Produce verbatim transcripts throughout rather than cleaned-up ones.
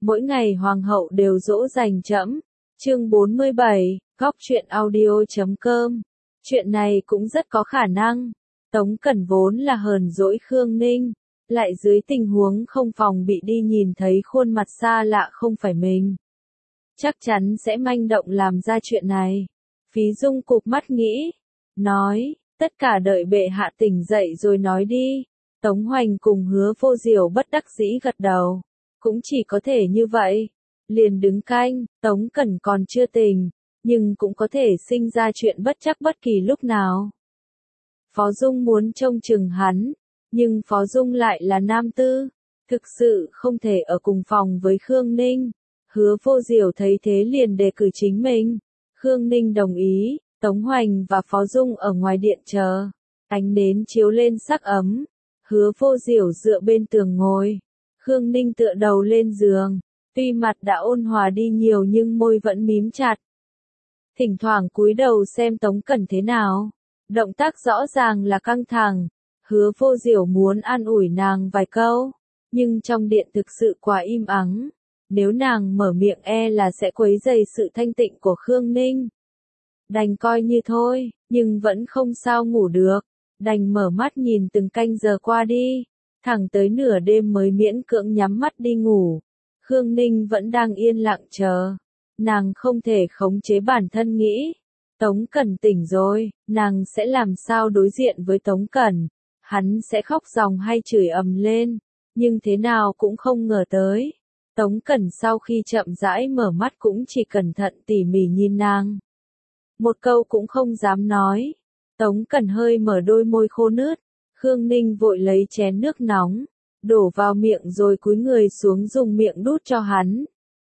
mỗi ngày hoàng hậu đều dỗ dành trẫm. Chương bốn mươi bảy, góc truyện audio chấm com. Chuyện này cũng rất có khả năng. Tống Cẩn vốn là hờn dỗi Khương Ninh, lại dưới tình huống không phòng bị đi nhìn thấy khuôn mặt xa lạ không phải mình. Chắc chắn sẽ manh động làm ra chuyện này. Phí Dung cụp mắt nghĩ, nói, tất cả đợi bệ hạ tỉnh dậy rồi nói đi. Tống Hoành cùng Hứa Vô Diểu bất đắc dĩ gật đầu, cũng chỉ có thể như vậy. Liền đứng canh, Tống Cẩn còn chưa tỉnh, nhưng cũng có thể sinh ra chuyện bất chắc bất kỳ lúc nào. Phó Dung muốn trông chừng hắn, nhưng Phó Dung lại là nam tư, thực sự không thể ở cùng phòng với Khương Ninh. Hứa Vô Diểu thấy thế liền đề cử chính mình. Khương Ninh đồng ý, Tống Hoành và Phó Dung ở ngoài điện chờ. Ánh nến chiếu lên sắc ấm. Hứa Vô Diểu dựa bên tường ngồi. Khương Ninh tựa đầu lên giường. Tuy mặt đã ôn hòa đi nhiều nhưng môi vẫn mím chặt. Thỉnh thoảng cúi đầu xem Tống Cẩn thế nào. Động tác rõ ràng là căng thẳng. Hứa Vô Diểu muốn an ủi nàng vài câu. Nhưng trong điện thực sự quá im ắng. Nếu nàng mở miệng e là sẽ quấy rầy sự thanh tịnh của Khương Ninh. Đành coi như thôi, nhưng vẫn không sao ngủ được. Đành mở mắt nhìn từng canh giờ qua đi. Thẳng tới nửa đêm mới miễn cưỡng nhắm mắt đi ngủ. Khương Ninh vẫn đang yên lặng chờ. Nàng không thể khống chế bản thân nghĩ. Tống Cẩn tỉnh rồi, nàng sẽ làm sao đối diện với Tống Cẩn. Hắn sẽ khóc ròng hay chửi ầm lên. Nhưng thế nào cũng không ngờ tới. Tống Cẩn sau khi chậm rãi mở mắt cũng chỉ cẩn thận tỉ mỉ nhìn nàng. Một câu cũng không dám nói. Tống Cẩn hơi mở đôi môi khô nướt. Khương Ninh vội lấy chén nước nóng, đổ vào miệng rồi cúi người xuống dùng miệng đút cho hắn.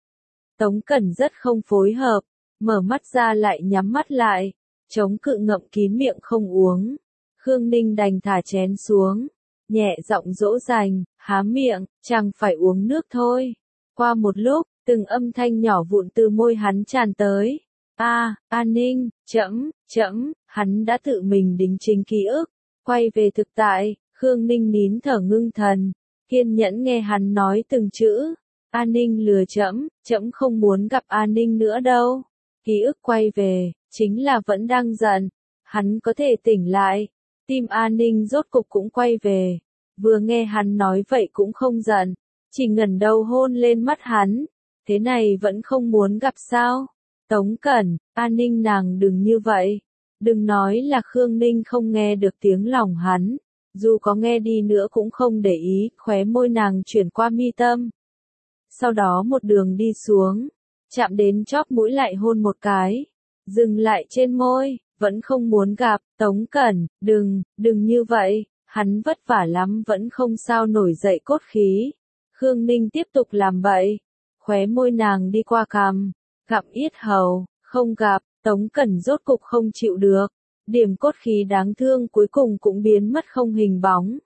Tống Cẩn rất không phối hợp, mở mắt ra lại nhắm mắt lại, chống cự ngậm kín miệng không uống. Khương Ninh đành thả chén xuống, nhẹ giọng dỗ dành, há miệng, chẳng phải uống nước thôi. Qua một lúc, từng âm thanh nhỏ vụn từ môi hắn tràn tới. A, A Ninh, trẫm, trẫm, hắn đã tự mình đính chính ký ức, quay về thực tại. Khương Ninh nín thở ngưng thần, kiên nhẫn nghe hắn nói từng chữ. A Ninh lừa trẫm, trẫm không muốn gặp A Ninh nữa đâu. Ký ức quay về, chính là vẫn đang giận. Hắn có thể tỉnh lại, tim A Ninh rốt cục cũng quay về. Vừa nghe hắn nói vậy cũng không giận, chỉ ngẩng đầu hôn lên mắt hắn. Thế này vẫn không muốn gặp sao? Tống Cẩn, A Ninh nàng đừng như vậy. Đừng nói là Khương Ninh không nghe được tiếng lòng hắn. Dù có nghe đi nữa cũng không để ý, khóe môi nàng chuyển qua mi tâm. Sau đó một đường đi xuống, chạm đến chóp mũi lại hôn một cái. Dừng lại trên môi, vẫn không muốn gặp. Tống Cẩn, đừng, đừng như vậy. Hắn vất vả lắm vẫn không sao nổi dậy cốt khí. Khương Ninh tiếp tục làm bậy. Khóe môi nàng đi qua cằm, gặm yết hầu, không gặp. Tống Cẩn rốt cục không chịu được. Điểm cốt khí đáng thương cuối cùng cũng biến mất không hình bóng.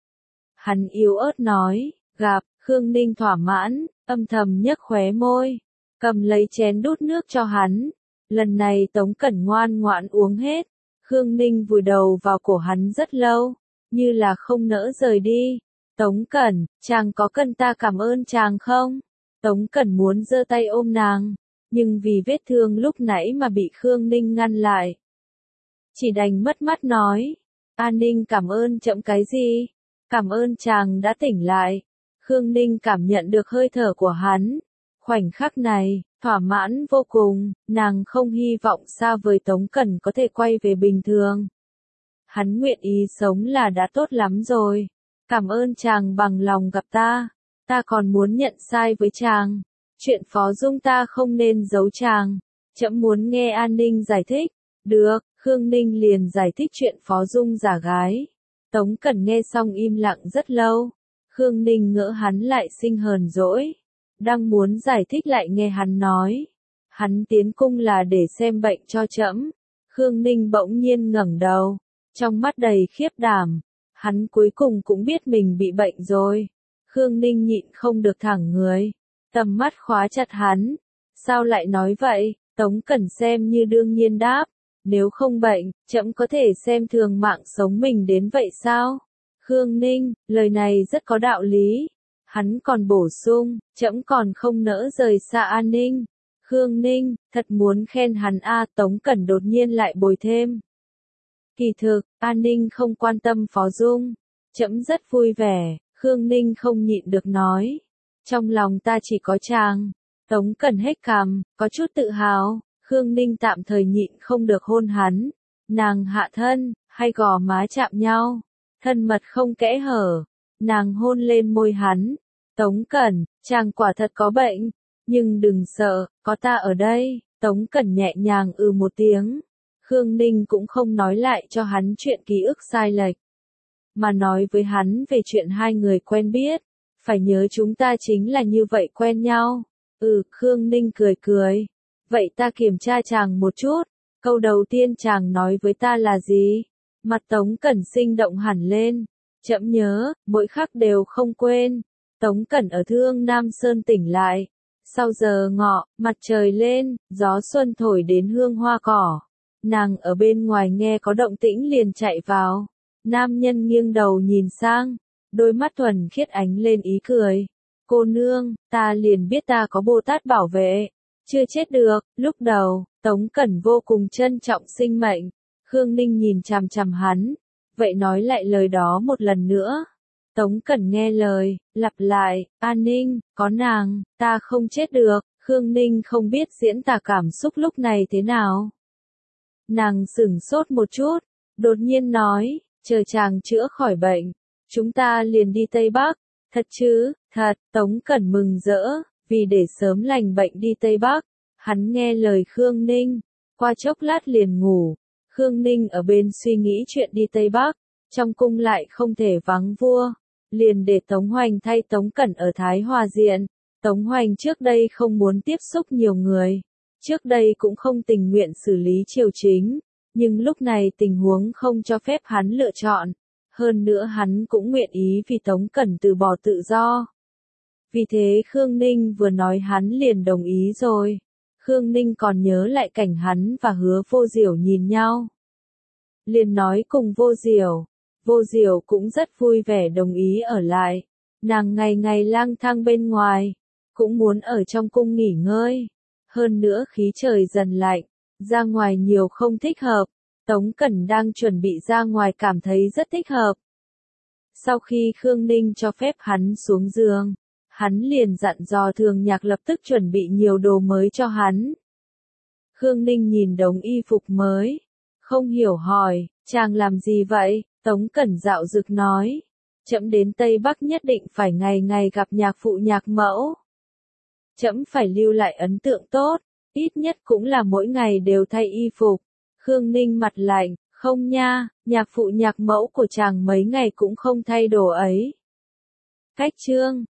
Hắn yếu ớt nói, gặp. Khương Ninh thỏa mãn, âm thầm nhấc khóe môi, cầm lấy chén đút nước cho hắn. Lần này Tống Cẩn ngoan ngoãn uống hết. Khương Ninh vùi đầu vào cổ hắn rất lâu, như là không nỡ rời đi. Tống Cẩn, chàng có cần ta cảm ơn chàng không? Tống Cẩn muốn giơ tay ôm nàng, nhưng vì vết thương lúc nãy mà bị Khương Ninh ngăn lại. Chỉ đành mất mắt nói, A Ninh cảm ơn trẫm cái gì? Cảm ơn chàng đã tỉnh lại. Khương Ninh cảm nhận được hơi thở của hắn. Khoảnh khắc này, thỏa mãn vô cùng, nàng không hy vọng xa vời Tống Cẩn có thể quay về bình thường. Hắn nguyện ý sống là đã tốt lắm rồi. Cảm ơn chàng bằng lòng gặp ta. Ta còn muốn nhận sai với chàng. Chuyện Phó Dung ta không nên giấu chàng. Trẫm muốn nghe An Ninh giải thích. Được, Khương Ninh liền giải thích chuyện Phó Dung giả gái. Tống Cẩn nghe xong im lặng rất lâu. Khương Ninh ngỡ hắn lại sinh hờn dỗi. Đang muốn giải thích lại nghe hắn nói. Hắn tiến cung là để xem bệnh cho trẫm. Khương Ninh bỗng nhiên ngẩng đầu. Trong mắt đầy khiếp đảm. Hắn cuối cùng cũng biết mình bị bệnh rồi. Khương Ninh nhịn không được thẳng người. Tầm mắt khóa chặt hắn. Sao lại nói vậy? Tống Cẩn xem như đương nhiên đáp. Nếu không bệnh, trẫm có thể xem thường mạng sống mình đến vậy sao? Khương Ninh, lời này rất có đạo lý. Hắn còn bổ sung, trẫm còn không nỡ rời xa An Ninh. Khương Ninh, thật muốn khen hắn a. Tống Cẩn đột nhiên lại bồi thêm. Kỳ thực, An Ninh không quan tâm Phó Dung. Trẫm rất vui vẻ, Khương Ninh không nhịn được nói. Trong lòng ta chỉ có chàng. Tống Cẩn hết cằm, có chút tự hào. Khương Ninh tạm thời nhịn không được hôn hắn. Nàng hạ thân, hay gò má chạm nhau. Thân mật không kẽ hở. Nàng hôn lên môi hắn. Tống Cẩn, chàng quả thật có bệnh. Nhưng đừng sợ, có ta ở đây. Tống Cẩn nhẹ nhàng ừ một tiếng. Khương Ninh cũng không nói lại cho hắn chuyện ký ức sai lệch. Mà nói với hắn về chuyện hai người quen biết. Phải nhớ chúng ta chính là như vậy quen nhau. Ừ, Khương Ninh cười cười. Vậy ta kiểm tra chàng một chút. Câu đầu tiên chàng nói với ta là gì? Mặt Tống Cẩn sinh động hẳn lên. Trẫm nhớ, mỗi khắc đều không quên. Tống Cẩn ở Thương Nam Sơn tỉnh lại. Sau giờ ngọ, mặt trời lên, gió xuân thổi đến hương hoa cỏ. Nàng ở bên ngoài nghe có động tĩnh liền chạy vào. Nam nhân nghiêng đầu nhìn sang. Đôi mắt thuần khiết ánh lên ý cười. Cô nương, ta liền biết ta có Bồ Tát bảo vệ. Chưa chết được. Lúc đầu, Tống Cẩn vô cùng trân trọng sinh mệnh. Khương Ninh nhìn chằm chằm hắn. Vậy nói lại lời đó một lần nữa. Tống Cẩn nghe lời, lặp lại, An Ninh, có nàng, ta không chết được. Khương Ninh không biết diễn tả cảm xúc lúc này thế nào. Nàng sửng sốt một chút, đột nhiên nói, chờ chàng chữa khỏi bệnh, chúng ta liền đi Tây Bắc. Thật chứ? Thật. Tống Cẩn mừng rỡ, vì để sớm lành bệnh đi Tây Bắc. Hắn nghe lời Khương Ninh, qua chốc lát liền ngủ. Khương Ninh ở bên suy nghĩ chuyện đi Tây Bắc, trong cung lại không thể vắng vua. Liền để Tống Hoành thay Tống Cẩn ở Thái Hòa Diện. Tống Hoành trước đây không muốn tiếp xúc nhiều người. Trước đây cũng không tình nguyện xử lý triều chính. Nhưng lúc này tình huống không cho phép hắn lựa chọn. Hơn nữa hắn cũng nguyện ý vì Tống Cẩn từ bỏ tự do. Vì thế Khương Ninh vừa nói hắn liền đồng ý rồi. Khương Ninh còn nhớ lại cảnh hắn và Hứa Vô Diểu nhìn nhau. Liền nói cùng Vô Diểu. Vô Diểu cũng rất vui vẻ đồng ý ở lại. Nàng ngày ngày lang thang bên ngoài. Cũng muốn ở trong cung nghỉ ngơi. Hơn nữa khí trời dần lạnh. Ra ngoài nhiều không thích hợp. Tống Cẩn đang chuẩn bị ra ngoài cảm thấy rất thích hợp. Sau khi Khương Ninh cho phép hắn xuống giường, hắn liền dặn dò Thường Nhạc lập tức chuẩn bị nhiều đồ mới cho hắn. Khương Ninh nhìn đống y phục mới, không hiểu hỏi, chàng làm gì vậy? Tống Cẩn dạo dực nói, trẫm đến Tây Bắc nhất định phải ngày ngày gặp nhạc phụ nhạc mẫu. Trẫm phải lưu lại ấn tượng tốt, ít nhất cũng là mỗi ngày đều thay y phục. Khương Ninh mặt lạnh, không nha, nhạc phụ nhạc mẫu của chàng mấy ngày cũng không thay đồ ấy. Cách chương